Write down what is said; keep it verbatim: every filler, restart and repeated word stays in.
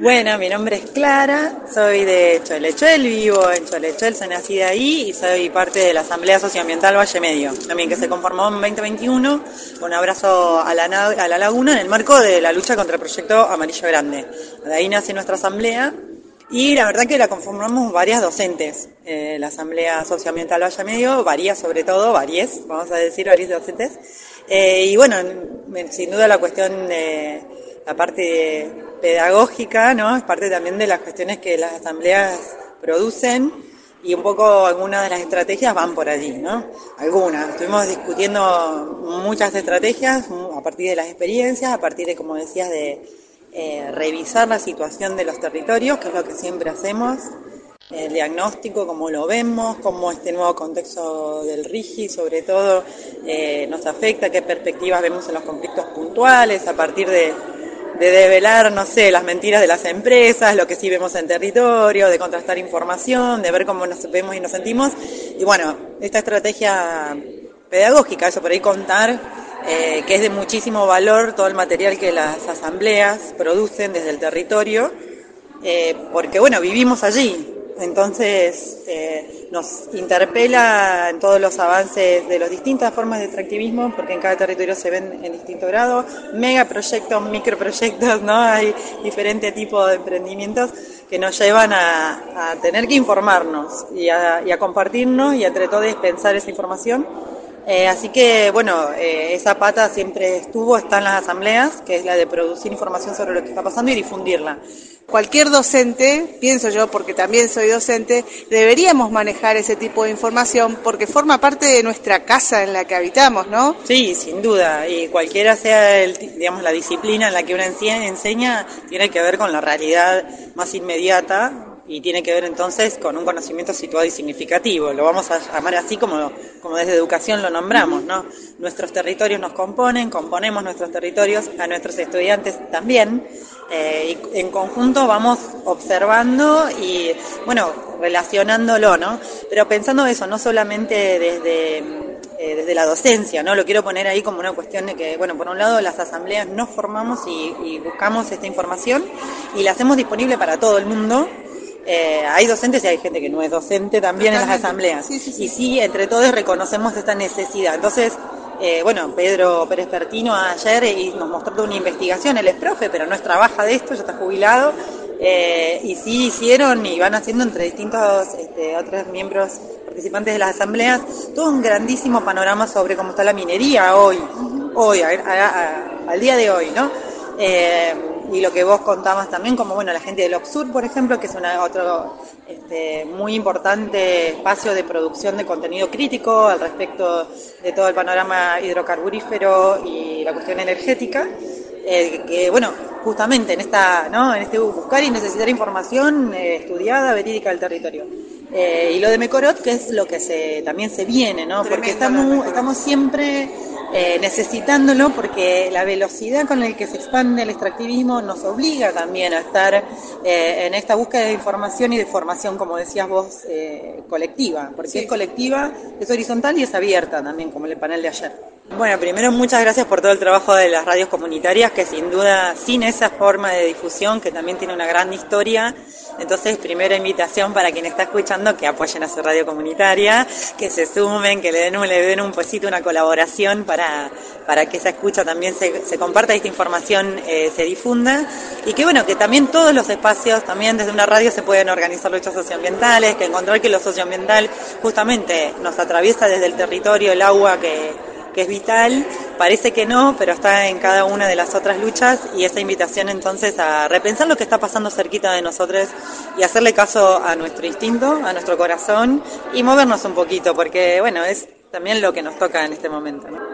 Bueno, mi nombre es Clara, soy de Cholechuel, vivo en Cholechuel, soy nacida ahí y soy parte de la Asamblea Socioambiental Valle Medio, también que se conformó en veinte veintiuno, con un abrazo a la, a la laguna en el marco de la lucha contra el proyecto Amarillo Grande. De ahí nace nuestra asamblea y la verdad que la conformamos varias docentes. Eh, la Asamblea Socioambiental Valle Medio varía sobre todo, varias, vamos a decir varias docentes. Eh, y bueno, sin duda la cuestión de la parte pedagógica, ¿no? Es parte también de las cuestiones que las asambleas producen y un poco algunas de las estrategias van por allí, ¿no? Algunas. Estuvimos discutiendo muchas estrategias a partir de las experiencias, a partir de, como decías, de eh, revisar la situación de los territorios, que es lo que siempre hacemos, el diagnóstico, cómo lo vemos, cómo este nuevo contexto del RIGI, sobre todo, eh, nos afecta, qué perspectivas vemos en los conflictos puntuales, a partir de de develar, no sé, las mentiras de las empresas, lo que sí vemos en territorio, de contrastar información, de ver cómo nos vemos y nos sentimos. Y bueno, esta estrategia pedagógica, eso por ahí contar, eh, que es de muchísimo valor todo el material que las asambleas producen desde el territorio, eh, porque bueno, vivimos allí. Entonces eh, nos interpela en todos los avances de las distintas formas de extractivismo, porque en cada territorio se ven en distinto grado, megaproyectos, microproyectos, ¿no? Hay diferentes tipos de emprendimientos que nos llevan a, a tener que informarnos y a, y a compartirnos y entre todos pensar esa información. Eh, así que, bueno, eh, esa pata siempre estuvo, está en las asambleas, que es la de producir información sobre lo que está pasando y difundirla. Cualquier docente, pienso yo, porque también soy docente, deberíamos manejar ese tipo de información porque forma parte de nuestra casa en la que habitamos, ¿no? Sí, sin duda, y cualquiera sea, el, digamos, la disciplina en la que uno enseña, tiene que ver con la realidad más inmediata y tiene que ver entonces con un conocimiento situado y significativo. Lo vamos a llamar así como, como desde educación lo nombramos, ¿no? Nuestros territorios nos componen, componemos nuestros territorios, a nuestros estudiantes también, eh, y en conjunto vamos observando y, bueno, relacionándolo, ¿no? Pero pensando eso, no solamente desde... Eh, desde la docencia, ¿no? Lo quiero poner ahí como una cuestión de que, bueno, por un lado las asambleas nos formamos y, y buscamos esta información y la hacemos disponible para todo el mundo. Eh, hay docentes y hay gente que no es docente también Totalmente. En las asambleas. Sí, sí, sí. Y sí, entre todos reconocemos esta necesidad. Entonces, eh, bueno, Pedro Pérez Pertino ayer y nos mostró una investigación, él es profe, pero no es trabaja de esto, ya está jubilado. Eh, y sí hicieron y van haciendo entre distintos este, otros miembros participantes de las asambleas todo un grandísimo panorama sobre cómo está la minería hoy, hoy a, a, a, al día de hoy, ¿no? Eh, y lo que vos contabas también, como bueno, la gente del OXUR, por ejemplo, que es una, otro este, muy importante espacio de producción de contenido crítico al respecto de todo el panorama hidrocarburífero y la cuestión energética. Eh, que bueno, justamente en esta, ¿no? En este buscar y necesitar información eh, estudiada, verídica del territorio. Eh, y lo de Mecorot, que es lo que se también se viene, ¿no? Porque estamos, estamos siempre eh, necesitándolo, porque la velocidad con la que se expande el extractivismo nos obliga también a estar eh, en esta búsqueda de información y de formación, como decías vos, eh, colectiva, porque sí. Es colectiva, es horizontal y es abierta también, como el panel de ayer. Bueno, primero muchas gracias por todo el trabajo de las radios comunitarias, que sin duda, sin esa forma de difusión, que también tiene una gran historia, entonces primera invitación para quien está escuchando que apoyen a su radio comunitaria, que se sumen, que le den un, le den un pesito, una colaboración para, para que esa escucha también se, se comparta, esta información eh, se difunda, y que bueno, que también todos los espacios, también desde una radio se pueden organizar luchas socioambientales, que encontrar que lo socioambiental justamente nos atraviesa desde el territorio, el agua que que es vital, parece que no, pero está en cada una de las otras luchas, y esa invitación entonces a repensar lo que está pasando cerquita de nosotros y hacerle caso a nuestro instinto, a nuestro corazón y movernos un poquito, porque bueno, es también lo que nos toca en este momento, ¿no?